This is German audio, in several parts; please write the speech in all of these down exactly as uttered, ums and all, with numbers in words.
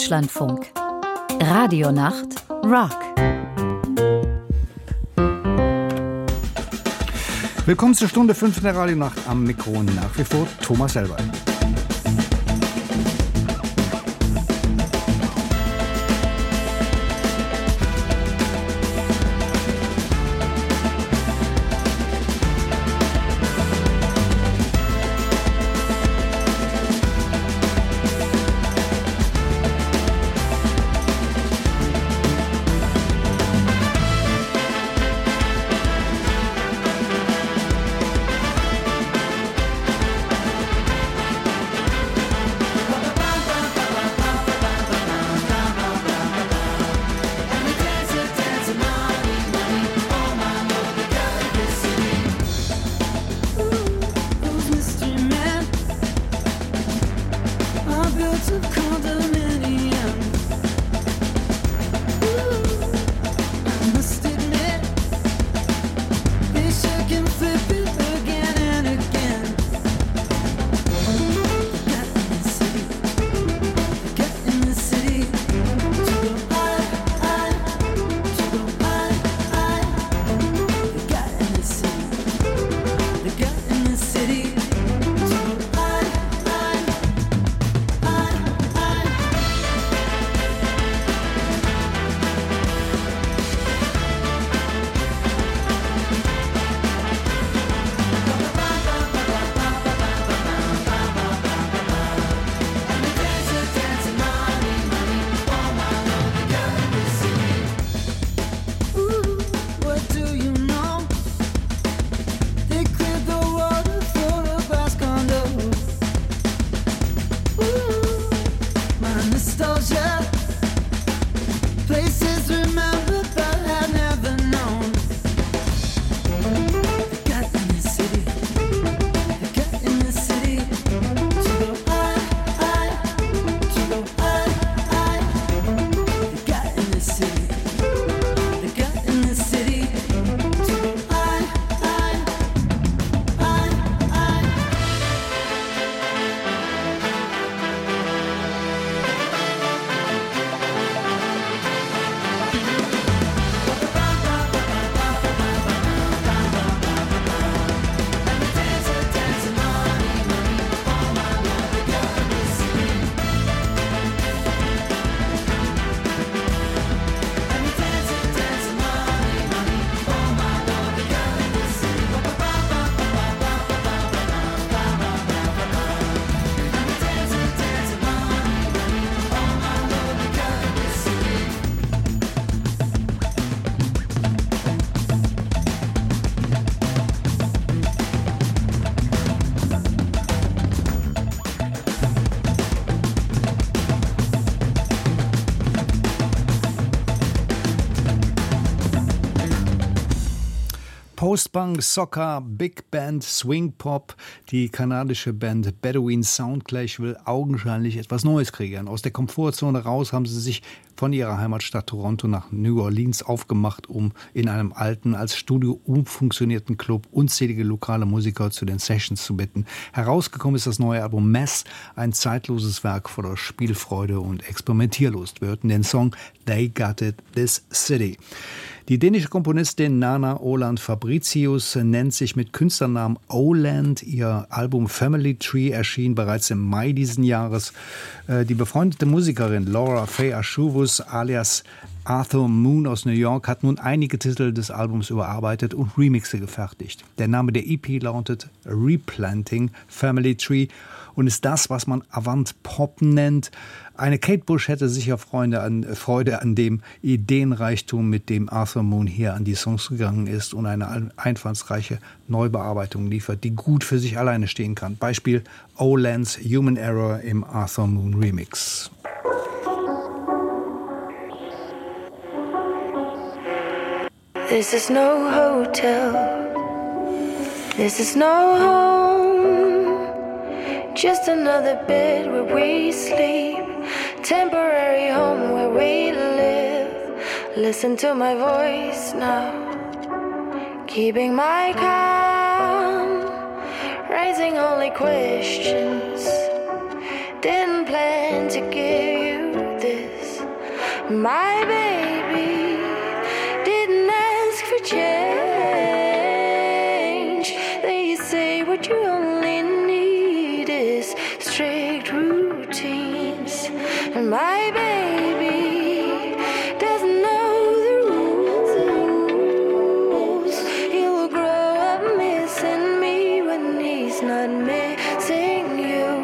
Deutschlandfunk. Radionacht Rock. Willkommen zur Stunde fünf der Radionacht, am Mikro nach wie vor Thomas Selber. Post-Punk, Soca, Big Band, Swing Pop. Die kanadische Band Bedouin Soundclash will augenscheinlich etwas Neues kreieren. Aus der Komfortzone raus haben sie sich von ihrer Heimatstadt Toronto nach New Orleans aufgemacht, um in einem alten, als Studio umfunktionierten Club unzählige lokale Musiker zu den Sessions zu bitten. Herausgekommen ist das neue Album Mess, ein zeitloses Werk voller Spielfreude und Experimentierlust. Wir hörten den Song They Got It, This City. Die dänische Komponistin Nana Oland Fabricius nennt sich mit Künstlernamen Oland. Ihr Album Family Tree erschien bereits im Mai diesen Jahres. Die befreundete Musikerin Laura Faye Ashuvus alias Arthur Moon aus New York hat nun einige Titel des Albums überarbeitet und Remixe gefertigt. Der Name der E P lautet Replanting Family Tree und ist das, was man Avant-Pop nennt. Eine Kate Bush hätte sicher Freude an, Freude an dem Ideenreichtum, mit dem Arthur Moon hier an die Songs gegangen ist und eine einfallsreiche Neubearbeitung liefert, die gut für sich alleine stehen kann. Beispiel Oland's Human Error im Arthur Moon Remix. This is no hotel, this is no home, just another bed where we sleep, temporary home where we live. Listen to my voice now, keeping my calm, raising only questions. Didn't plan to give you this. My baby didn't ask for change. They say what you only need is strict routines. And my baby doesn't know the rules. He'll grow up missing me when he's not missing you.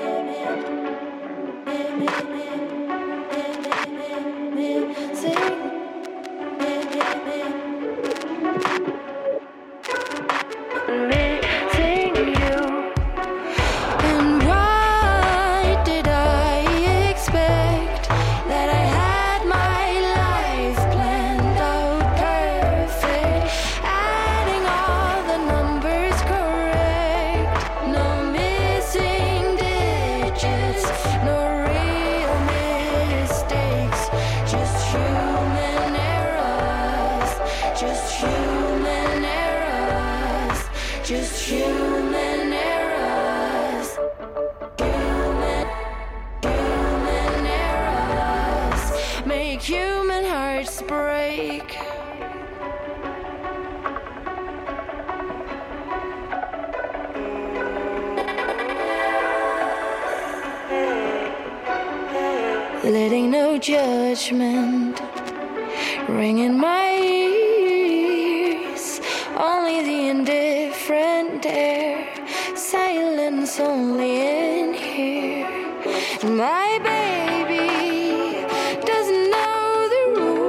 Letting no judgment ring in my ears, only the indifferent air, silence only in here. My baby doesn't know the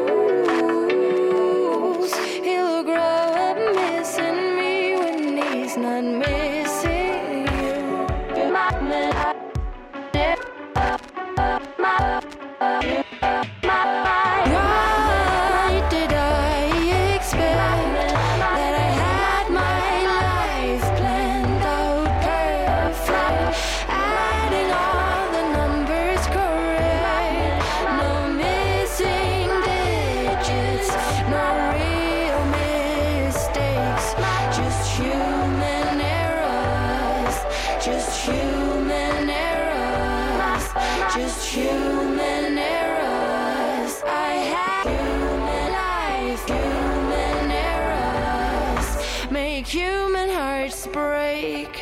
rules. He'll grow up missing me when he's not missing you. My man, why did I expect that I had my life planned out perfect, adding all the numbers correct, no missing digits, no real mistakes, just human errors, just human errors, just human errors. I have human life, human errors, make human hearts break.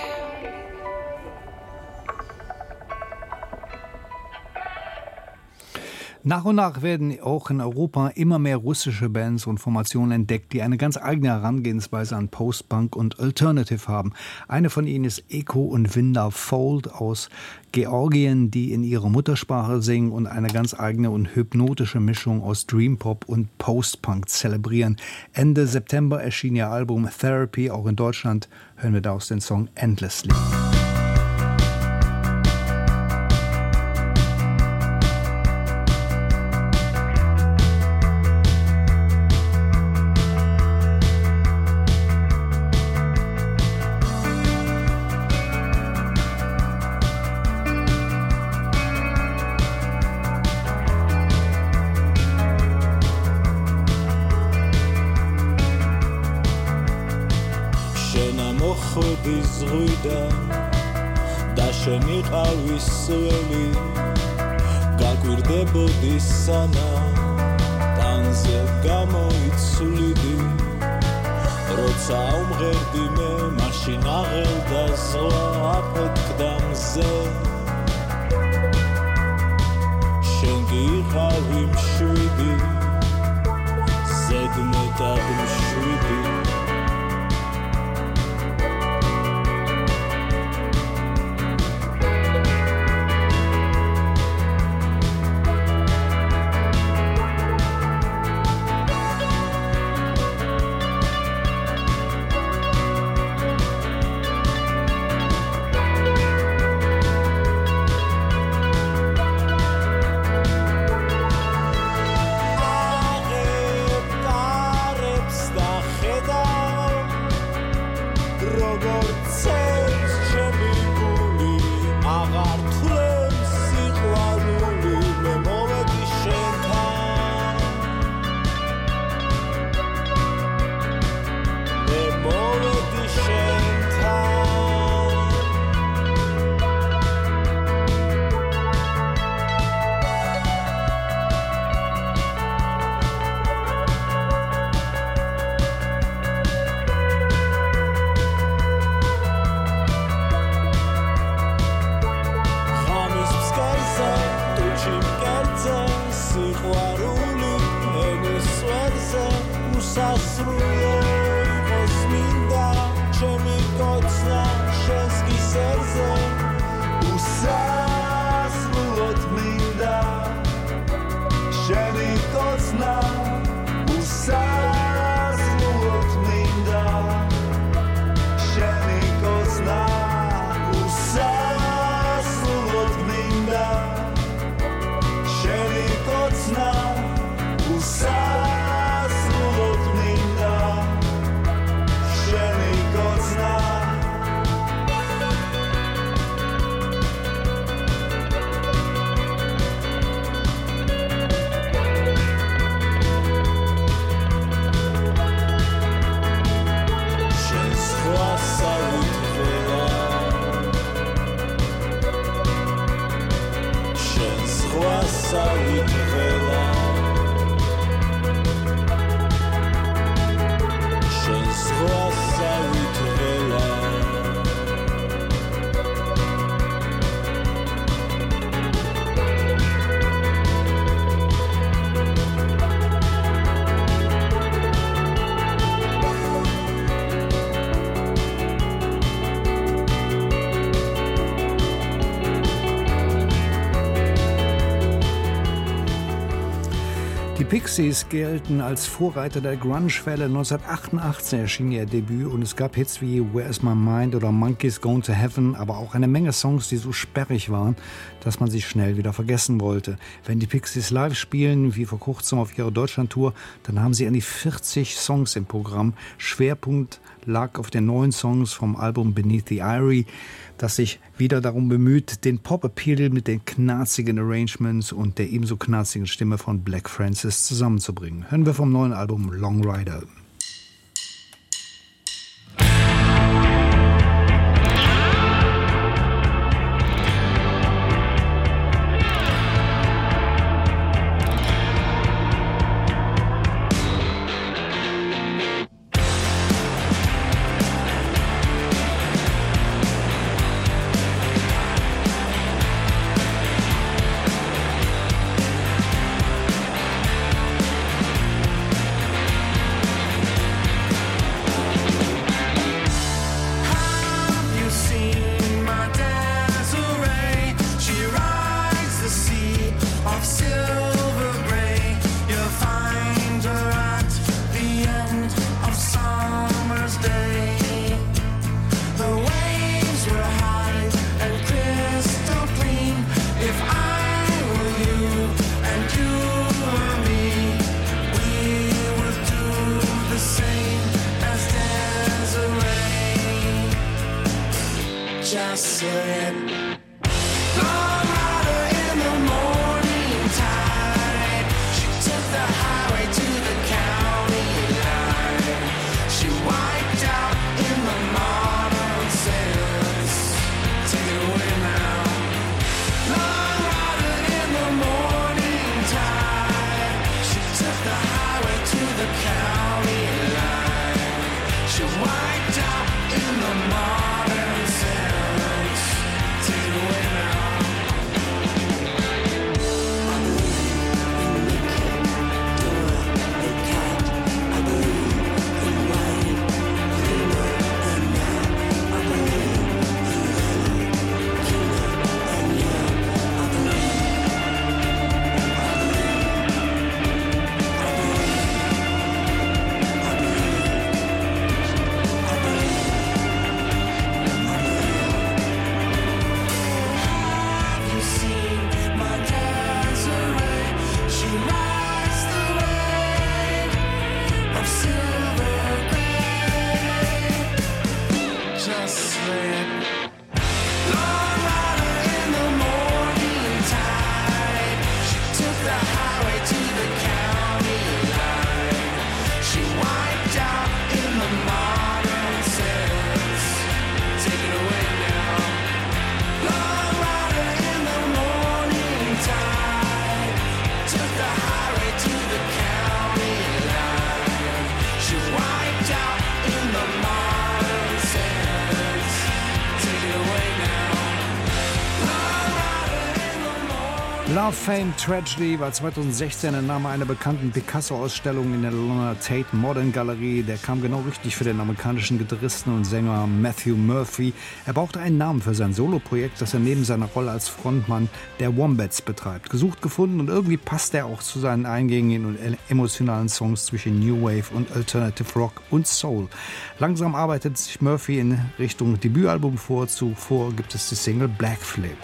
Nach und nach werden auch in Europa immer mehr russische Bands und Formationen entdeckt, die eine ganz eigene Herangehensweise an Post-Punk und Alternative haben. Eine von ihnen ist Eko und Vinda Fold aus Georgien, die in ihrer Muttersprache singen und eine ganz eigene und hypnotische Mischung aus Dream-Pop und Post-Punk zelebrieren. Ende September erschien ihr Album Therapy, auch in Deutschland hören wir daraus den Song Endlessly. ზღვიდან და შენი ყავის სველი გაგვირდებოდი სანამ ტანზე გამოიცვლიდი როცა უმღერდი მე მაშინ აღელდა ზღვა აფეთქდა მზე შენ გიყავი მშვიდი ზედმეტად მშვიდი Arep, arep, sta chedar Die Pixies gelten als Vorreiter der Grunge-Welle. neunzehnhundertachtundachtzig erschien ihr Debüt und es gab Hits wie Where's My Mind oder Monkeys Going to Heaven, aber auch eine Menge Songs, die so sperrig waren, dass man sie schnell wieder vergessen wollte. Wenn die Pixies live spielen, wie vor kurzem auf ihrer Deutschlandtour, dann haben sie an die vierzig Songs im Programm. Schwerpunkt lag auf den neuen Songs vom Album Beneath the Eyrie, das sich wieder darum bemüht, den Pop-Appeal mit den knarzigen Arrangements und der ebenso knarzigen Stimme von Black Francis zusammenzubringen. Hören wir vom neuen Album Long Rider. Love, Fame, Tragedy war zweitausendsechzehn der Name einer bekannten Picasso-Ausstellung in der Londoner Tate Modern Galerie. Der kam genau richtig für den amerikanischen Gitarristen und Sänger Matthew Murphy. Er brauchte einen Namen für sein Soloprojekt, das er neben seiner Rolle als Frontmann der Wombats betreibt. Gesucht, gefunden und irgendwie passt er auch zu seinen eingängigen und emotionalen Songs zwischen New Wave und Alternative Rock und Soul. Langsam arbeitet sich Murphy in Richtung Debütalbum vor. Zuvor gibt es die Single Black Flip.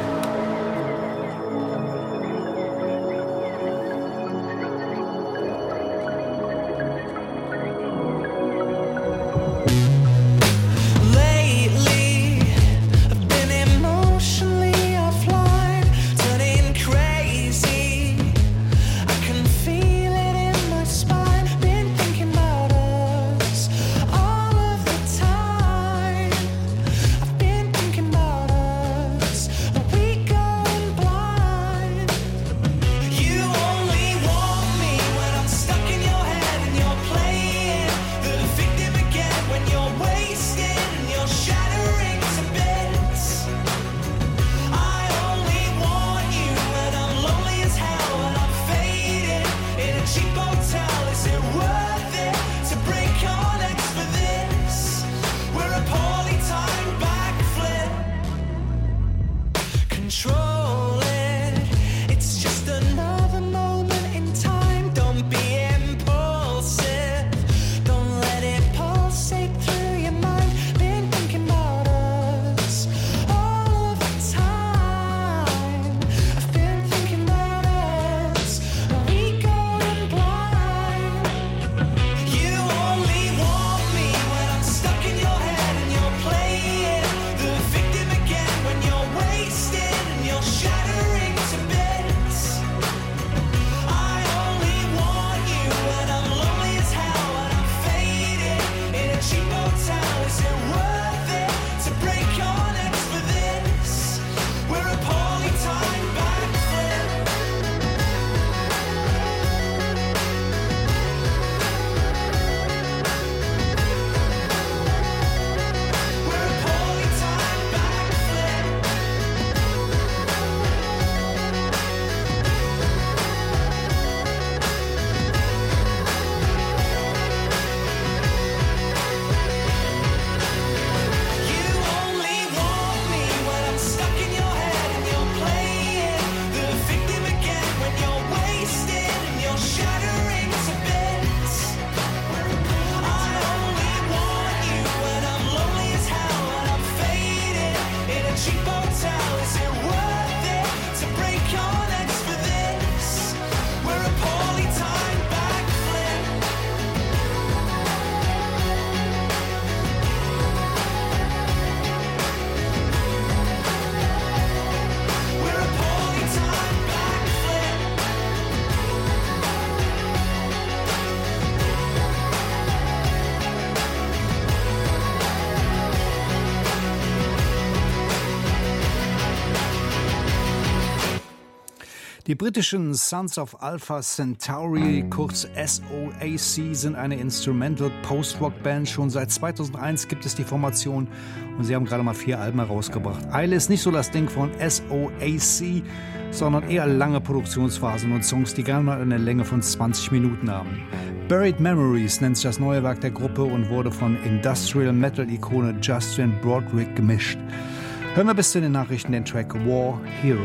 Die britischen Sons of Alpha Centauri, kurz S O A C, sind eine Instrumental Post-Rock-Band. Schon seit zweitausendeins gibt es die Formation und sie haben gerade mal vier Alben herausgebracht. Eile ist nicht so das Ding von S O A C, sondern eher lange Produktionsphasen und Songs, die gerne mal eine Länge von zwanzig Minuten haben. Buried Memories nennt sich das neue Werk der Gruppe und wurde von Industrial Metal-Ikone Justin Broadrick gemischt. Hören wir bis zu den Nachrichten den Track War Hero.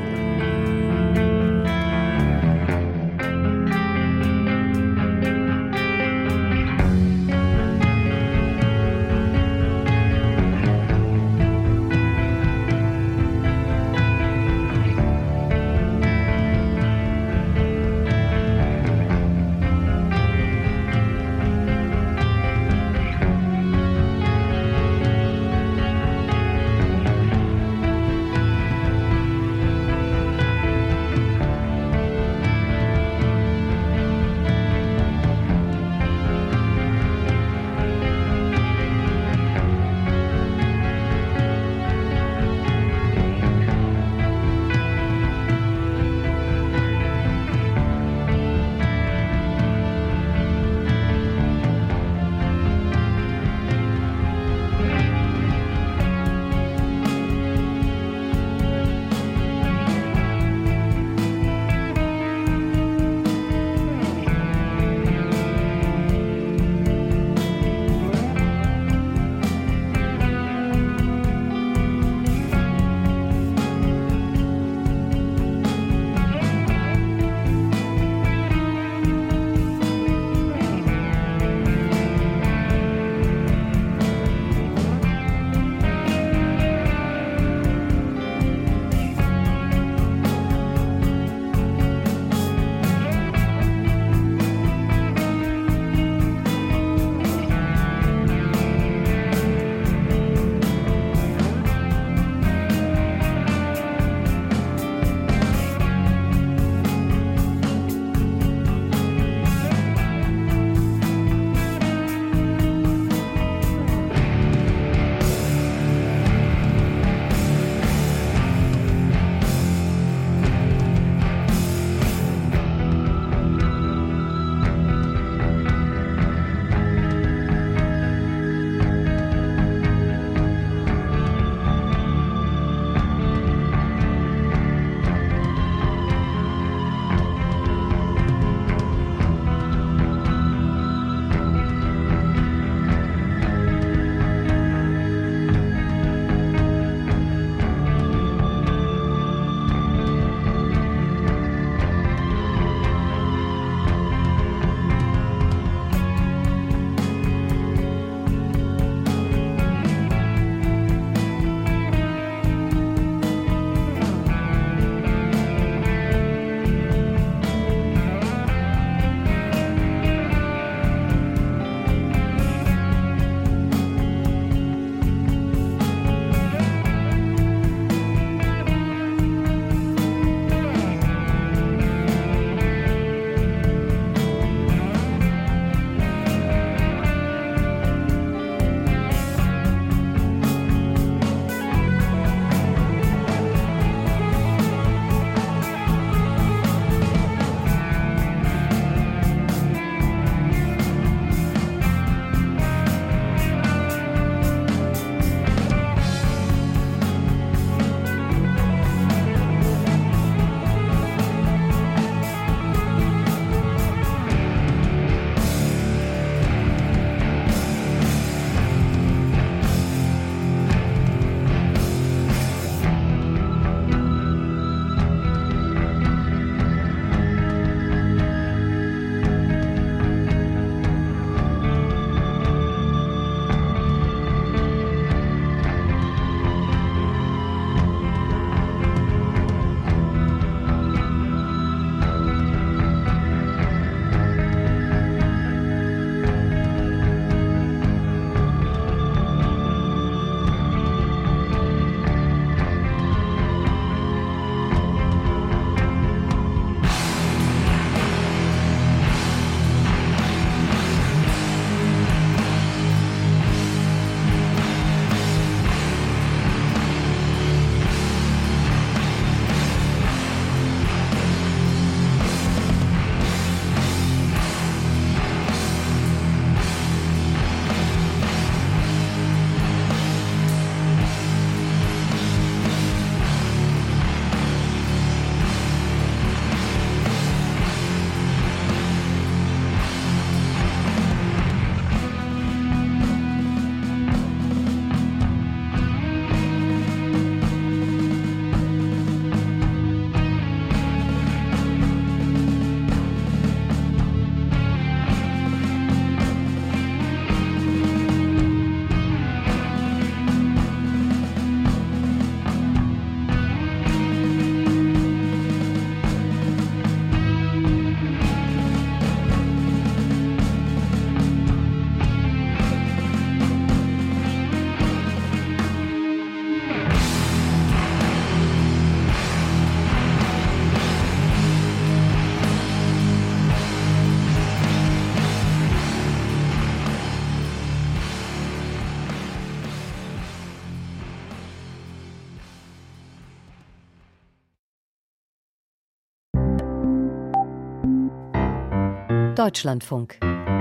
Deutschlandfunk.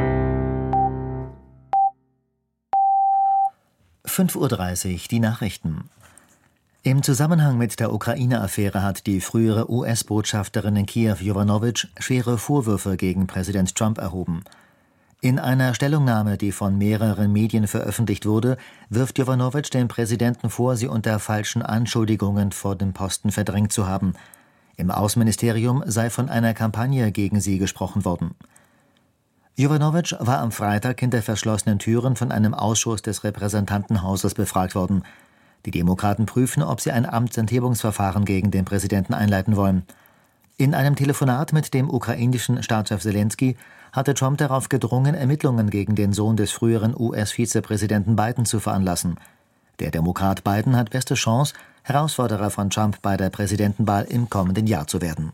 fünf Uhr dreißig, die Nachrichten. Im Zusammenhang mit der Ukraine-Affäre hat die frühere U S-Botschafterin in Kiew, Jovanovitch, schwere Vorwürfe gegen Präsident Trump erhoben. In einer Stellungnahme, die von mehreren Medien veröffentlicht wurde, wirft Jovanovitch dem Präsidenten vor, sie unter falschen Anschuldigungen vor dem Posten verdrängt zu haben. Im Außenministerium sei von einer Kampagne gegen sie gesprochen worden. Jovanovitch war am Freitag hinter verschlossenen Türen von einem Ausschuss des Repräsentantenhauses befragt worden. Die Demokraten prüfen, ob sie ein Amtsenthebungsverfahren gegen den Präsidenten einleiten wollen. In einem Telefonat mit dem ukrainischen Staatschef Selenskyj hatte Trump darauf gedrungen, Ermittlungen gegen den Sohn des früheren U S-Vizepräsidenten Biden zu veranlassen. Der Demokrat Biden hat beste Chance, Herausforderer von Trump bei der Präsidentenwahl im kommenden Jahr zu werden.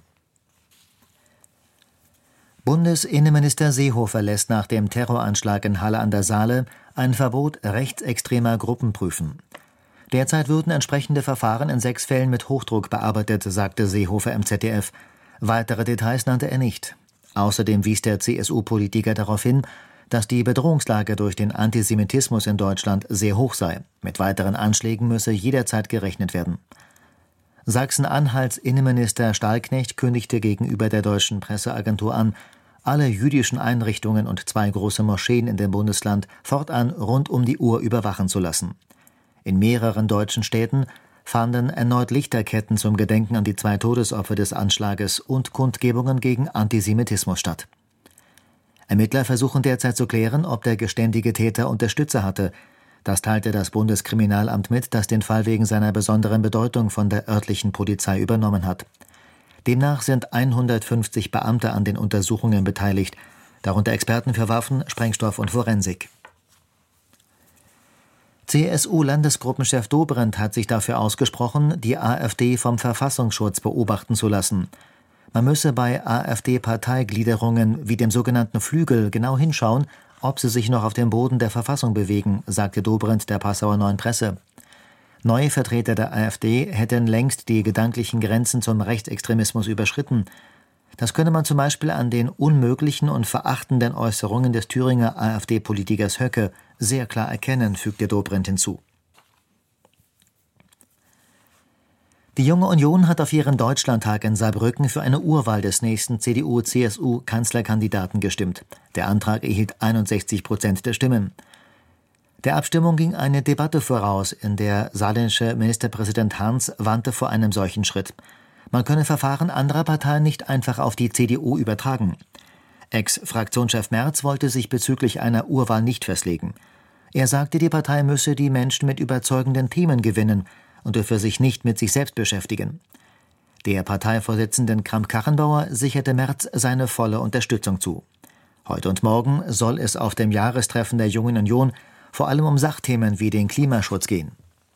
Bundesinnenminister Seehofer lässt nach dem Terroranschlag in Halle an der Saale ein Verbot rechtsextremer Gruppen prüfen. Derzeit würden entsprechende Verfahren in sechs Fällen mit Hochdruck bearbeitet, sagte Seehofer im Z D F. Weitere Details nannte er nicht. Außerdem wies der C S U-Politiker darauf hin, dass die Bedrohungslage durch den Antisemitismus in Deutschland sehr hoch sei. Mit weiteren Anschlägen müsse jederzeit gerechnet werden. Sachsen-Anhalts Innenminister Stallknecht kündigte gegenüber der deutschen Presseagentur an, alle jüdischen Einrichtungen und zwei große Moscheen in dem Bundesland fortan rund um die Uhr überwachen zu lassen. In mehreren deutschen Städten fanden erneut Lichterketten zum Gedenken an die zwei Todesopfer des Anschlages und Kundgebungen gegen Antisemitismus statt. Ermittler versuchen derzeit zu klären, ob der geständige Täter Unterstützer hatte. Das teilte das Bundeskriminalamt mit, das den Fall wegen seiner besonderen Bedeutung von der örtlichen Polizei übernommen hat. Demnach sind hundertfünfzig Beamte an den Untersuchungen beteiligt, darunter Experten für Waffen, Sprengstoff und Forensik. C S U-Landesgruppenchef Dobrindt hat sich dafür ausgesprochen, die AfD vom Verfassungsschutz beobachten zu lassen. Man müsse bei AfD-Parteigliederungen wie dem sogenannten Flügel genau hinschauen, ob sie sich noch auf dem Boden der Verfassung bewegen, sagte Dobrindt der Passauer Neuen Presse. Neue Vertreter der AfD hätten längst die gedanklichen Grenzen zum Rechtsextremismus überschritten. Das könne man zum Beispiel an den unmöglichen und verachtenden Äußerungen des Thüringer AfD-Politikers Höcke sehr klar erkennen, fügte Dobrindt hinzu. Die Junge Union hat auf ihren Deutschlandtag in Saarbrücken für eine Urwahl des nächsten C D U-C S U-Kanzlerkandidaten gestimmt. Der Antrag erhielt einundsechzig Prozent der Stimmen. Der Abstimmung ging eine Debatte voraus, in der saarländische Ministerpräsident Harms warnte vor einem solchen Schritt. Man könne Verfahren anderer Parteien nicht einfach auf die C D U übertragen. Ex-Fraktionschef Merz wollte sich bezüglich einer Urwahl nicht festlegen. Er sagte, die Partei müsse die Menschen mit überzeugenden Themen gewinnen und dürfe sich nicht mit sich selbst beschäftigen. Der Parteivorsitzenden Kramp-Karrenbauer sicherte Merz seine volle Unterstützung zu. Heute und morgen soll es auf dem Jahrestreffen der Jungen Union vor allem um Sachthemen wie den Klimaschutz gehen.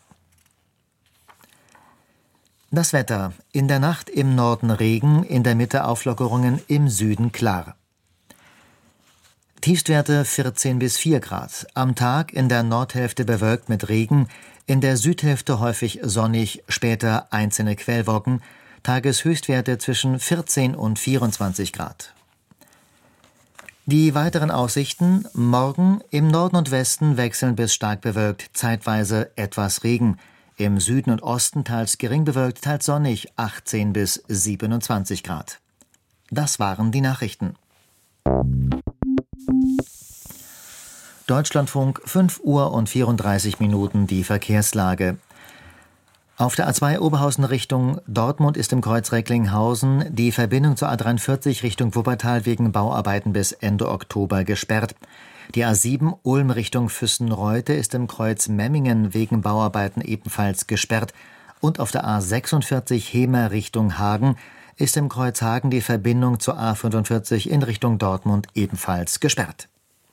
Das Wetter. In der Nacht im Norden Regen, in der Mitte Auflockerungen, im Süden klar. Tiefstwerte vierzehn bis vier Grad. Am Tag in der Nordhälfte bewölkt mit Regen, in der Südhälfte häufig sonnig, später einzelne Quellwolken. Tageshöchstwerte zwischen vierzehn und vierundzwanzig Grad. Die weiteren Aussichten: Morgen im Norden und Westen wechselnd bis stark bewölkt, zeitweise etwas Regen. Im Süden und Osten teils gering bewölkt, teils sonnig, achtzehn bis siebenundzwanzig Grad. Das waren die Nachrichten. Deutschlandfunk, fünf Uhr und vierunddreißig Minuten, die Verkehrslage. Auf der A zwei Oberhausen Richtung Dortmund ist im Kreuz Recklinghausen die Verbindung zur A dreiundvierzig Richtung Wuppertal wegen Bauarbeiten bis Ende Oktober gesperrt. Die A sieben Ulm Richtung Füssen-Reute ist im Kreuz Memmingen wegen Bauarbeiten ebenfalls gesperrt. Und auf der A sechsundvierzig Hemer Richtung Hagen ist im Kreuz Hagen die Verbindung zur A fünfundvierzig in Richtung Dortmund ebenfalls gesperrt.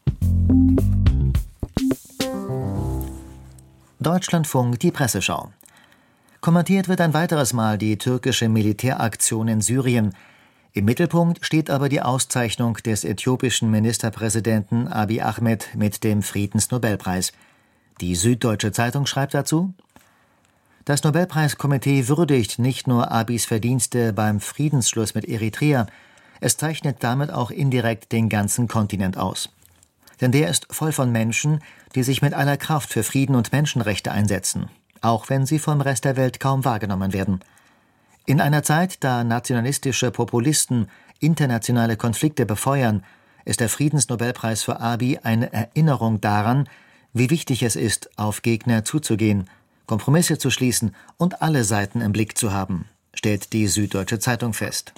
Deutschlandfunk, die Presseschau. Kommentiert wird ein weiteres Mal die türkische Militäraktion in Syrien. Im Mittelpunkt steht aber die Auszeichnung des äthiopischen Ministerpräsidenten Abiy Ahmed mit dem Friedensnobelpreis. Die Süddeutsche Zeitung schreibt dazu: Das Nobelpreiskomitee würdigt nicht nur Abiys Verdienste beim Friedensschluss mit Eritrea, Es zeichnet damit auch indirekt den ganzen Kontinent aus. Denn der ist voll von Menschen, die sich mit aller Kraft für Frieden und Menschenrechte einsetzen, auch wenn sie vom Rest der Welt kaum wahrgenommen werden. In einer Zeit, da nationalistische Populisten internationale Konflikte befeuern, ist der Friedensnobelpreis für Abiy eine Erinnerung daran, wie wichtig es ist, auf Gegner zuzugehen, Kompromisse zu schließen und alle Seiten im Blick zu haben, stellt die Süddeutsche Zeitung fest.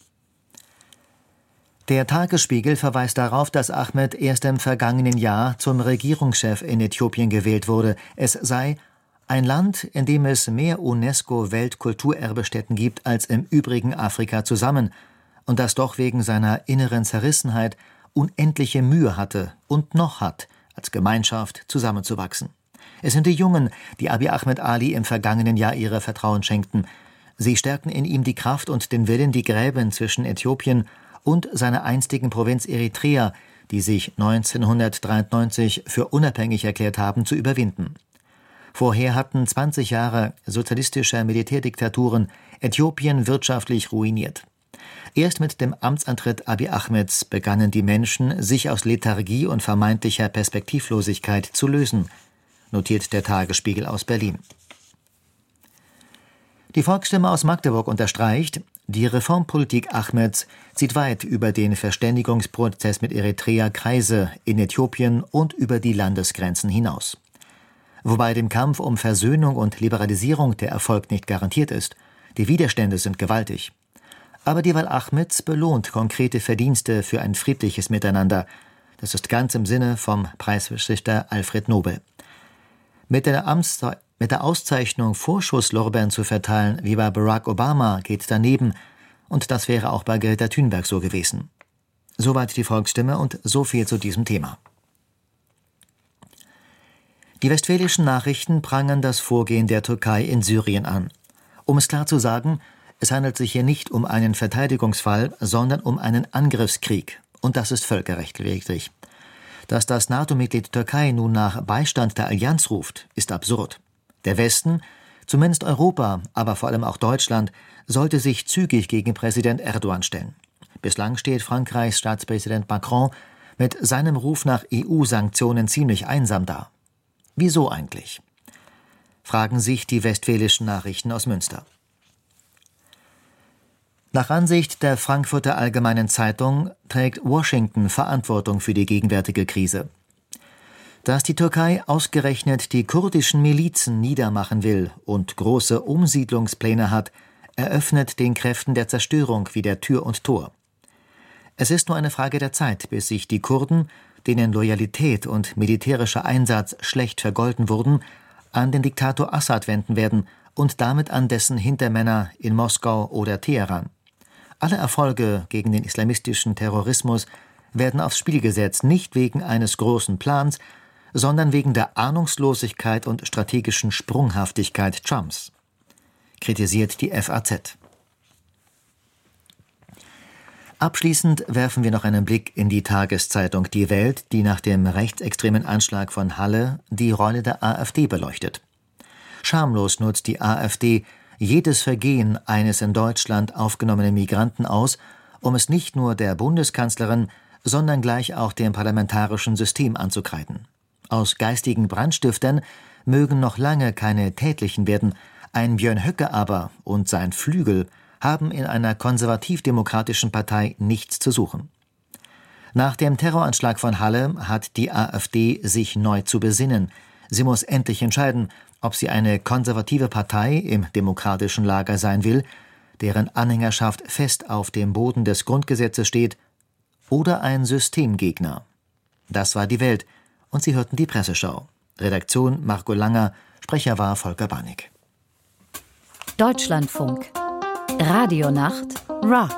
Der Tagesspiegel verweist darauf, dass Ahmed erst im vergangenen Jahr zum Regierungschef in Äthiopien gewählt wurde. Es sei ein Land, in dem es mehr UNESCO-Weltkulturerbestätten gibt als im übrigen Afrika zusammen und das doch wegen seiner inneren Zerrissenheit unendliche Mühe hatte und noch hat, als Gemeinschaft zusammenzuwachsen. Es sind die Jungen, die Abiy Ahmed Ali im vergangenen Jahr ihr Vertrauen schenkten. Sie stärkten in ihm die Kraft und den Willen, die Gräben zwischen Äthiopien und seiner einstigen Provinz Eritrea, die sich neunzehnhundertdreiundneunzig für unabhängig erklärt haben, zu überwinden. Vorher hatten zwanzig Jahre sozialistischer Militärdiktaturen Äthiopien wirtschaftlich ruiniert. Erst mit dem Amtsantritt Abiy Ahmeds begannen die Menschen, sich aus Lethargie und vermeintlicher Perspektivlosigkeit zu lösen, notiert der Tagesspiegel aus Berlin. Die Volksstimme aus Magdeburg unterstreicht, die Reformpolitik Ahmeds zieht weit über den Verständigungsprozess mit Eritrea Kreise in Äthiopien und über die Landesgrenzen hinaus. Wobei dem Kampf um Versöhnung und Liberalisierung der Erfolg nicht garantiert ist, die Widerstände sind gewaltig. Aber die Wahl Ahmeds belohnt konkrete Verdienste für ein friedliches Miteinander. Das ist ganz im Sinne vom Preisrichter Alfred Nobel. Mit der, Amts- mit der Auszeichnung Vorschusslorbeeren zu verteilen, wie bei Barack Obama, geht daneben. Und das wäre auch bei Greta Thunberg so gewesen. Soweit die Volksstimme und so viel zu diesem Thema. Die westfälischen Nachrichten prangern das Vorgehen der Türkei in Syrien an. Um es klar zu sagen, es handelt sich hier nicht um einen Verteidigungsfall, sondern um einen Angriffskrieg. Und das ist völkerrechtswidrig. Dass das NATO-Mitglied Türkei nun nach Beistand der Allianz ruft, ist absurd. Der Westen, zumindest Europa, aber vor allem auch Deutschland, sollte sich zügig gegen Präsident Erdogan stellen. Bislang steht Frankreichs Staatspräsident Macron mit seinem Ruf nach E U-Sanktionen ziemlich einsam da. Wieso eigentlich? Fragen sich die westfälischen Nachrichten aus Münster. Nach Ansicht der Frankfurter Allgemeinen Zeitung trägt Washington Verantwortung für die gegenwärtige Krise. Dass die Türkei ausgerechnet die kurdischen Milizen niedermachen will und große Umsiedlungspläne hat, eröffnet den Kräften der Zerstörung wieder Tür und Tor. Es ist nur eine Frage der Zeit, bis sich die Kurden, denen Loyalität und militärischer Einsatz schlecht vergolten wurden, an den Diktator Assad wenden werden und damit an dessen Hintermänner in Moskau oder Teheran. Alle Erfolge gegen den islamistischen Terrorismus werden aufs Spiel gesetzt, nicht wegen eines großen Plans, sondern wegen der Ahnungslosigkeit und strategischen Sprunghaftigkeit Trumps, kritisiert die F A Z. Abschließend werfen wir noch einen Blick in die Tageszeitung Die Welt, die nach dem rechtsextremen Anschlag von Halle die Rolle der AfD beleuchtet. Schamlos nutzt die AfD jedes Vergehen eines in Deutschland aufgenommenen Migranten aus, um es nicht nur der Bundeskanzlerin, sondern gleich auch dem parlamentarischen System anzukreiden. Aus geistigen Brandstiftern mögen noch lange keine tätlichen werden, ein Björn Höcke aber und sein Flügel haben in einer konservativ-demokratischen Partei nichts zu suchen. Nach dem Terroranschlag von Halle hat die AfD sich neu zu besinnen. Sie muss endlich entscheiden, ob sie eine konservative Partei im demokratischen Lager sein will, deren Anhängerschaft fest auf dem Boden des Grundgesetzes steht, oder ein Systemgegner. Das war die Welt, und Sie hörten die Presseschau. Redaktion Marco Langer, Sprecher war Volker Barnig. Deutschlandfunk. Radionacht Rock.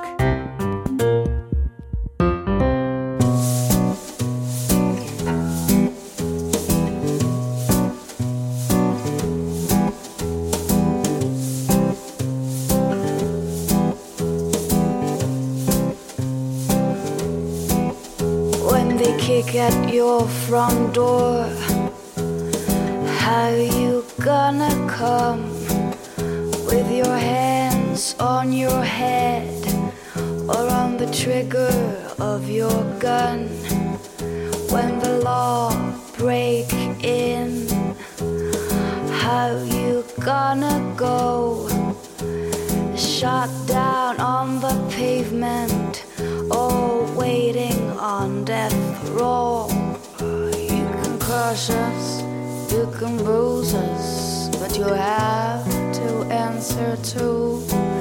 When they kick at your front door, how you gonna come? With your hands on your head, or on the trigger of your gun. When the law break in, how you gonna go? Shot down on the pavement, or waiting on death row. You can crush us, you can bruise us, but you have to answer to.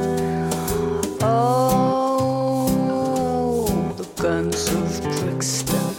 Oh, the guns of Brixton.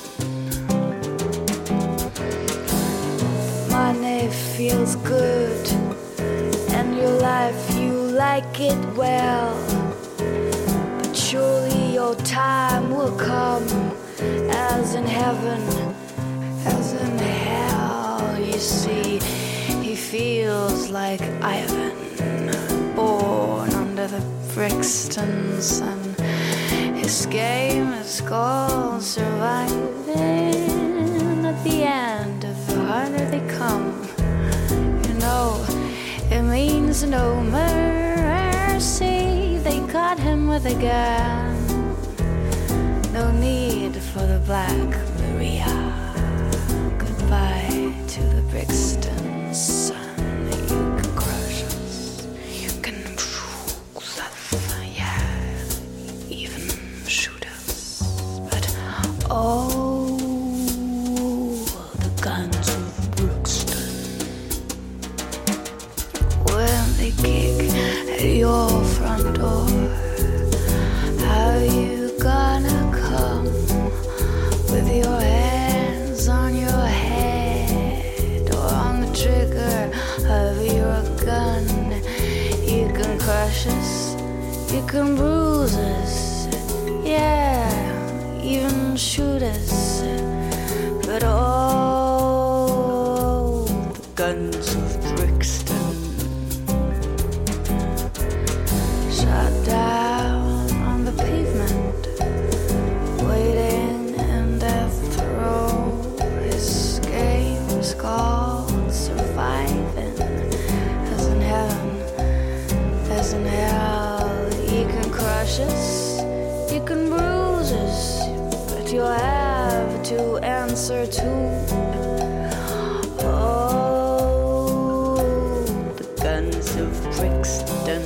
Money feels good, and your life, you like it well. But surely your time will come, as in heaven, as in hell. You see, he feels like Ivan, born under the Brixton sun. His game is called surviving. At the end of the harder they come, you know, it means no mercy. They caught him with a gun. No need for the Black Maria. Goodbye to the Brixton sun. You can crush us, you can bruise us, yeah, even shoot us. But oh, the guns of Brixton. When they kick at your front door, how you gonna come with your hands on your head or on the trigger of your gun? You can crush us, you can bruise us, yeah, even shoot us. But oh, the guns of Brixton. Shot down on the pavement, waiting in death row. His game's called surviving. As in heaven, as in hell. You can crush us, you can bruise us, but you'll have to answer to. Oh, the guns of Brixton.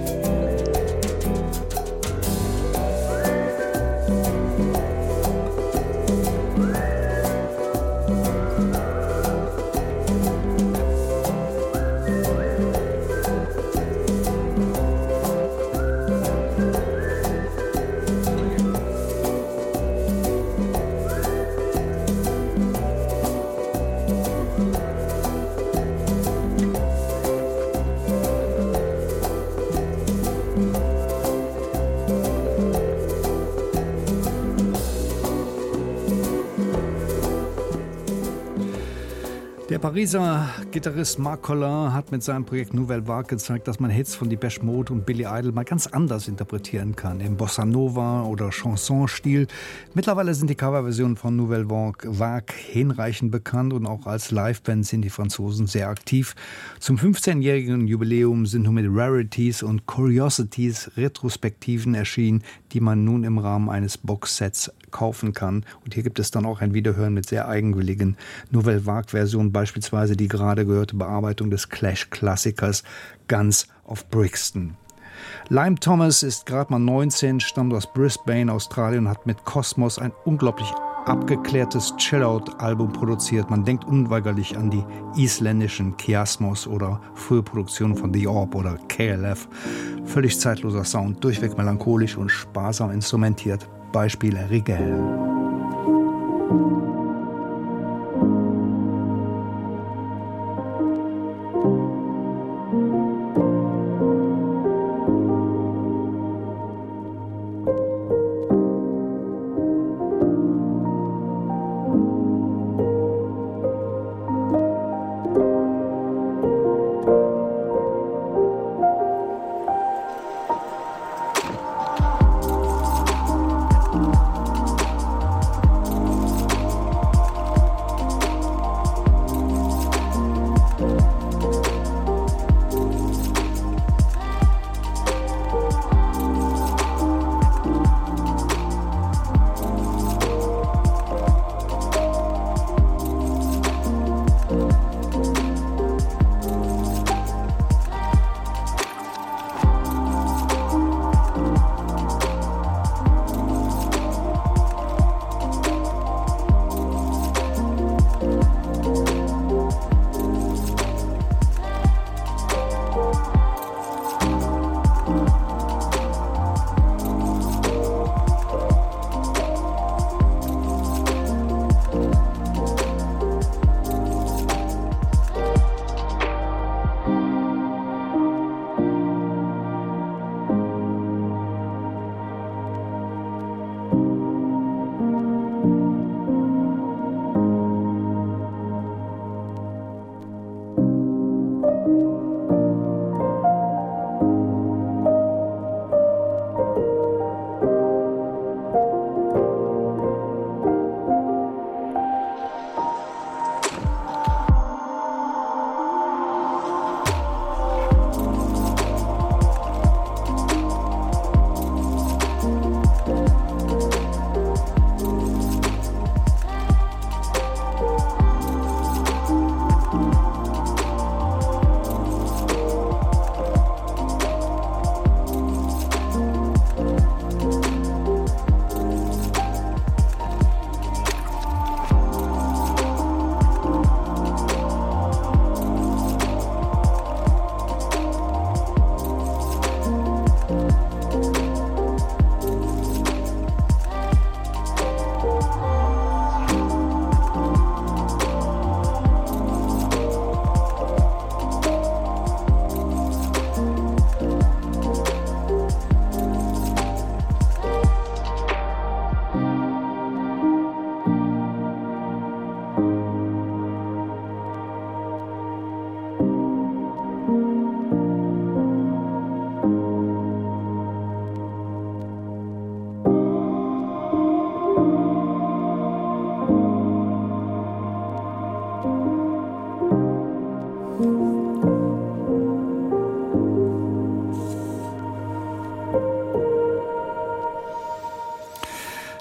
Der Pariser Gitarrist Marc Collin hat mit seinem Projekt Nouvelle Vague gezeigt, dass man Hits von Depeche Mode und Billy Idol mal ganz anders interpretieren kann, im Bossa Nova oder Chanson-Stil. Mittlerweile sind die Coverversionen von Nouvelle Vague hinreichend bekannt und auch als Liveband sind die Franzosen sehr aktiv. Zum fünfzehnjährigen Jubiläum sind nun mit Rarities und Curiosities Retrospektiven erschienen, die man nun im Rahmen eines Boxsets kaufen kann. Und hier gibt es dann auch ein Wiederhören mit sehr eigenwilligen Nouvelle Vague-Versionen, beispielsweise die gerade gehörte Bearbeitung des Clash-Klassikers Guns of Brixton. Lime Thomas ist gerade mal neunzehn, stammt aus Brisbane, Australien und hat mit Cosmos ein unglaublich abgeklärtes Chill-Out-Album produziert. Man denkt unweigerlich an die isländischen Kiasmos oder frühe Produktionen von The Orb oder K L F. Völlig zeitloser Sound, durchweg melancholisch und sparsam instrumentiert. Beispiel Rigel.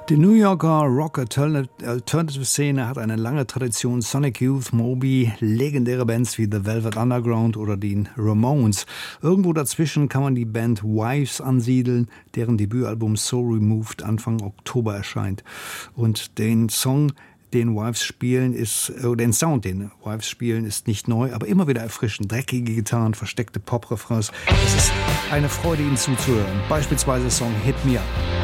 Die New Yorker Rock-Alternative-Szene hat eine lange Tradition. Sonic Youth, Moby, legendäre Bands wie The Velvet Underground oder die Ramones. Irgendwo dazwischen kann man die Band Wives ansiedeln, deren Debütalbum Soul Removed Anfang Oktober erscheint. Und den Song, den Wives spielen, ist, äh, den Sound, den Wives spielen, ist nicht neu, aber immer wieder erfrischend. Dreckige Gitarren, versteckte Pop-Refrains. Es ist eine Freude, ihnen zuzuhören. Beispielsweise der Song Hit Me Up.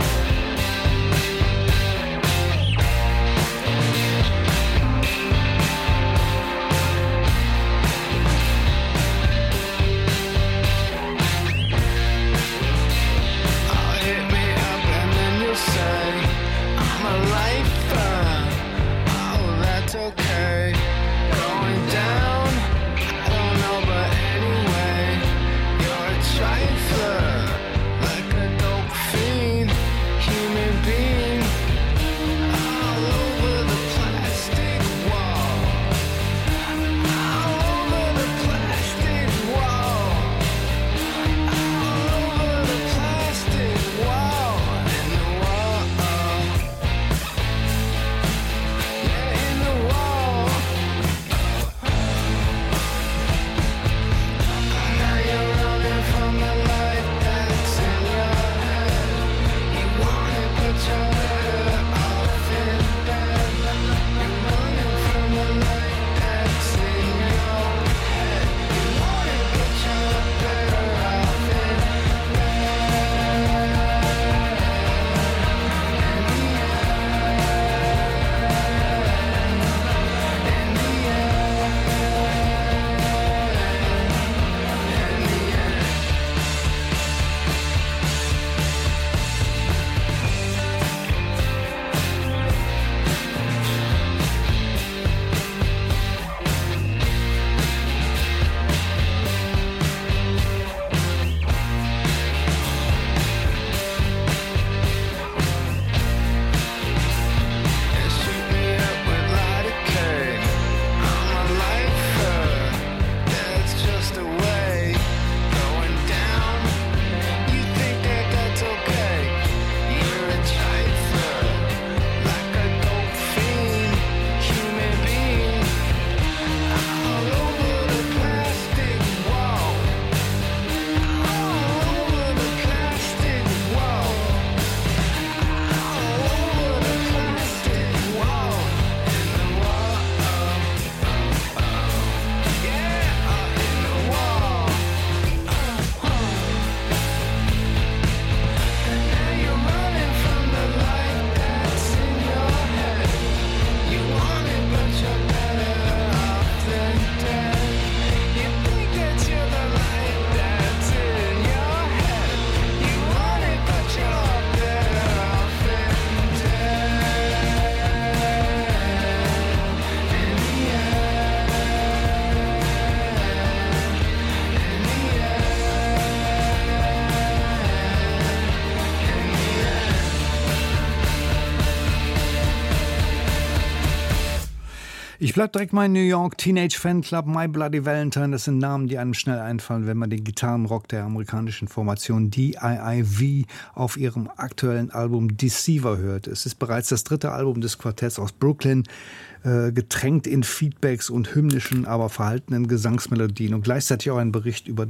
Ich bleib direkt mal in New York. Teenage Fanclub, My Bloody Valentine, das sind Namen, die einem schnell einfallen, wenn man den Gitarrenrock der amerikanischen Formation D I I V auf ihrem aktuellen Album Deceiver hört. Es ist bereits das dritte Album des Quartetts aus Brooklyn, äh, getränkt in Feedbacks und hymnischen, aber verhaltenen Gesangsmelodien und gleichzeitig auch ein Bericht über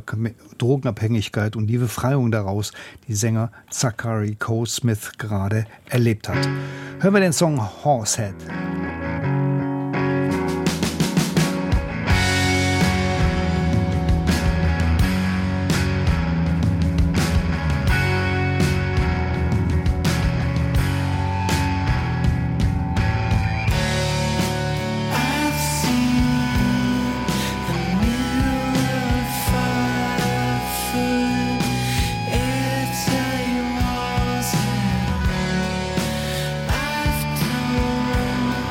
Drogenabhängigkeit und die Befreiung daraus, die Sänger Zachary Cole-Smith gerade erlebt hat. Hören wir den Song Horsehead. After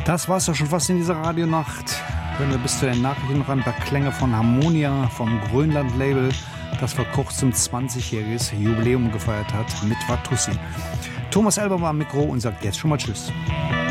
Das war's doch schon fast in dieser Radionacht. Hören wir bis zu den Nachrichten noch ein paar Klänge von Harmonia vom Grönland-Label, das vor kurzem zwanzigjähriges Jubiläum gefeiert hat mit Watusi. Thomas Elber war am Mikro und sagt jetzt schon mal Tschüss.